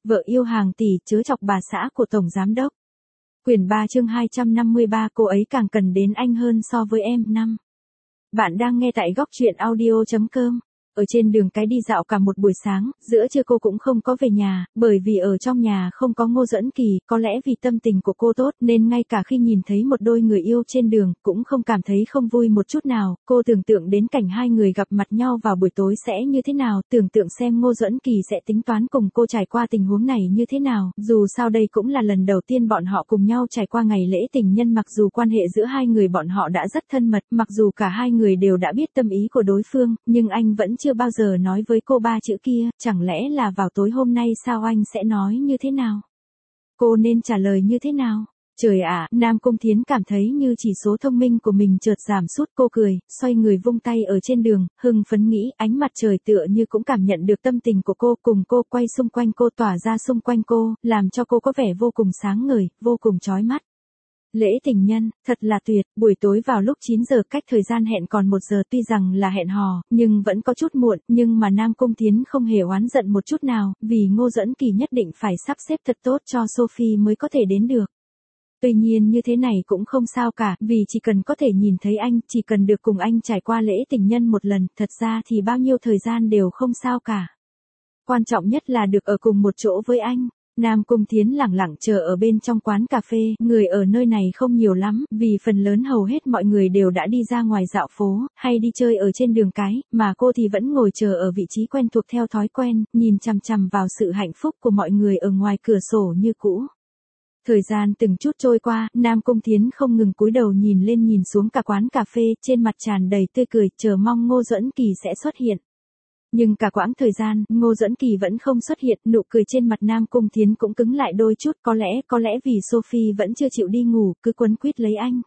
Vợ yêu hàng tỷ chớ chọc bà xã của Tổng Giám Đốc. Quyển 3 chương 253 cô ấy càng cần đến anh hơn so với em. 5. Bạn đang nghe tại góc truyện audio.com. Ở trên đường cái đi dạo cả một buổi sáng, giữa trưa cô cũng không có về nhà, bởi vì ở trong nhà không có Ngô Duẫn Kỳ, có lẽ vì tâm tình của cô tốt nên ngay cả khi nhìn thấy một đôi người yêu trên đường, cũng không cảm thấy không vui một chút nào. Cô tưởng tượng đến cảnh hai người gặp mặt nhau vào buổi tối sẽ như thế nào, tưởng tượng xem Ngô Duẫn Kỳ sẽ tính toán cùng cô trải qua tình huống này như thế nào, dù sao đây cũng là lần đầu tiên bọn họ cùng nhau trải qua ngày lễ tình nhân, mặc dù quan hệ giữa hai người bọn họ đã rất thân mật, mặc dù cả hai người đều đã biết tâm ý của đối phương, nhưng anh vẫn chưa bao giờ nói với cô ba chữ kia, chẳng lẽ là vào tối hôm nay sao anh sẽ nói như thế nào? Cô nên trả lời như thế nào? Trời ạ, Nam Cung Thiến cảm thấy như chỉ số thông minh của mình chợt giảm sút, cô cười, xoay người vung tay ở trên đường, hưng phấn nghĩ, ánh mặt trời tựa như cũng cảm nhận được tâm tình của cô, cùng cô quay xung quanh cô, tỏa ra xung quanh cô, làm cho cô có vẻ vô cùng sáng ngời, vô cùng chói mắt. Lễ tình nhân, thật là tuyệt, buổi tối vào lúc 9 giờ, cách thời gian hẹn còn 1 giờ, tuy rằng là hẹn hò, nhưng vẫn có chút muộn, nhưng mà Nam Cung Thiến không hề oán giận một chút nào, vì Ngô Duẫn Kỳ nhất định phải sắp xếp thật tốt cho Sophie mới có thể đến được. Tuy nhiên như thế này cũng không sao cả, vì chỉ cần có thể nhìn thấy anh, chỉ cần được cùng anh trải qua lễ tình nhân một lần, thật ra thì bao nhiêu thời gian đều không sao cả. Quan trọng nhất là được ở cùng một chỗ với anh. Nam Cung Thiến lẳng lặng chờ ở bên trong quán cà phê, người ở nơi này không nhiều lắm, vì phần lớn hầu hết mọi người đều đã đi ra ngoài dạo phố, hay đi chơi ở trên đường cái, mà cô thì vẫn ngồi chờ ở vị trí quen thuộc theo thói quen, nhìn chằm chằm vào sự hạnh phúc của mọi người ở ngoài cửa sổ như cũ. Thời gian từng chút trôi qua, Nam Cung Thiến không ngừng cúi đầu nhìn lên nhìn xuống cả quán cà phê, trên mặt tràn đầy tươi cười, chờ mong Ngô Duẫn Kỳ sẽ xuất hiện. Nhưng cả quãng thời gian, Ngô Duẫn Kỳ vẫn không xuất hiện, nụ cười trên mặt Nam Cung Thiến cũng cứng lại đôi chút, có lẽ vì Sophie vẫn chưa chịu đi ngủ, cứ quấn quýt lấy anh.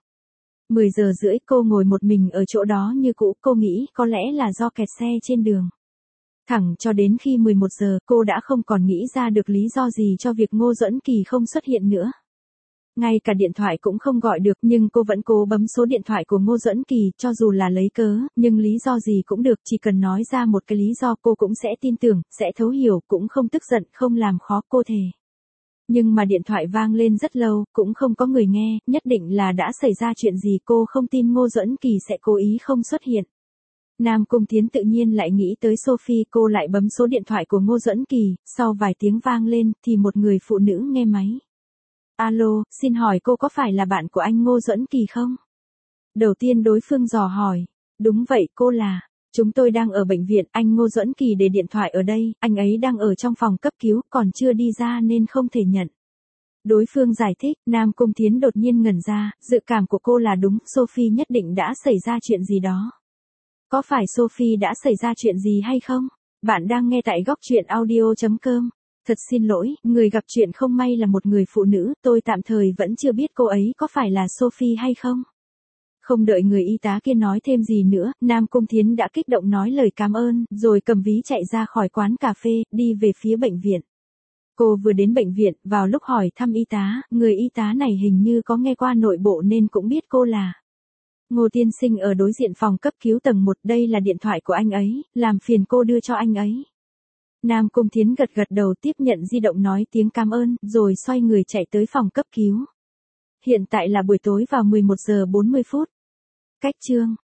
10 giờ rưỡi cô ngồi một mình ở chỗ đó như cũ, cô nghĩ có lẽ là do kẹt xe trên đường. Thẳng cho đến khi 11 giờ, cô đã không còn nghĩ ra được lý do gì cho việc Ngô Duẫn Kỳ không xuất hiện nữa. Ngay cả điện thoại cũng không gọi được, nhưng cô vẫn cố bấm số điện thoại của Ngô Duẫn Kỳ, cho dù là lấy cớ, nhưng lý do gì cũng được, chỉ cần nói ra một cái lý do cô cũng sẽ tin tưởng, sẽ thấu hiểu, cũng không tức giận, không làm khó cô thề. Nhưng mà điện thoại vang lên rất lâu, cũng không có người nghe, nhất định là đã xảy ra chuyện gì, cô không tin Ngô Duẫn Kỳ sẽ cố ý không xuất hiện. Nam Cung Thiến tự nhiên lại nghĩ tới Sophie, cô lại bấm số điện thoại của Ngô Duẫn Kỳ, sau vài tiếng vang lên, thì một người phụ nữ nghe máy. Alo, xin hỏi cô có phải là bạn của anh Ngô Duẫn Kỳ không? Đầu tiên đối phương dò hỏi. Đúng vậy, cô là. Chúng tôi đang ở bệnh viện, anh Ngô Duẫn Kỳ để điện thoại ở đây, anh ấy đang ở trong phòng cấp cứu, còn chưa đi ra nên không thể nhận. Đối phương giải thích, Nam Cung Thiến đột nhiên ngẩn ra, dự cảm của cô là đúng, Sophie nhất định đã xảy ra chuyện gì đó. Có phải Sophie đã xảy ra chuyện gì hay không? Bạn đang nghe tại góc truyện audio.com. Thật xin lỗi, người gặp chuyện không may là một người phụ nữ, tôi tạm thời vẫn chưa biết cô ấy có phải là Sophie hay không. Không đợi người y tá kia nói thêm gì nữa, Nam Cung Thiến đã kích động nói lời cảm ơn, rồi cầm ví chạy ra khỏi quán cà phê, đi về phía bệnh viện. Cô vừa đến bệnh viện, vào lúc hỏi thăm y tá, người y tá này hình như có nghe qua nội bộ nên cũng biết cô là Ngô tiên sinh ở đối diện phòng cấp cứu tầng 1, đây là điện thoại của anh ấy, làm phiền cô đưa cho anh ấy. Nam Cung Thiến gật gật đầu, tiếp nhận di động nói tiếng cảm ơn, rồi xoay người chạy tới phòng cấp cứu. Hiện tại là buổi tối vào 11 giờ 40 phút. Cách chương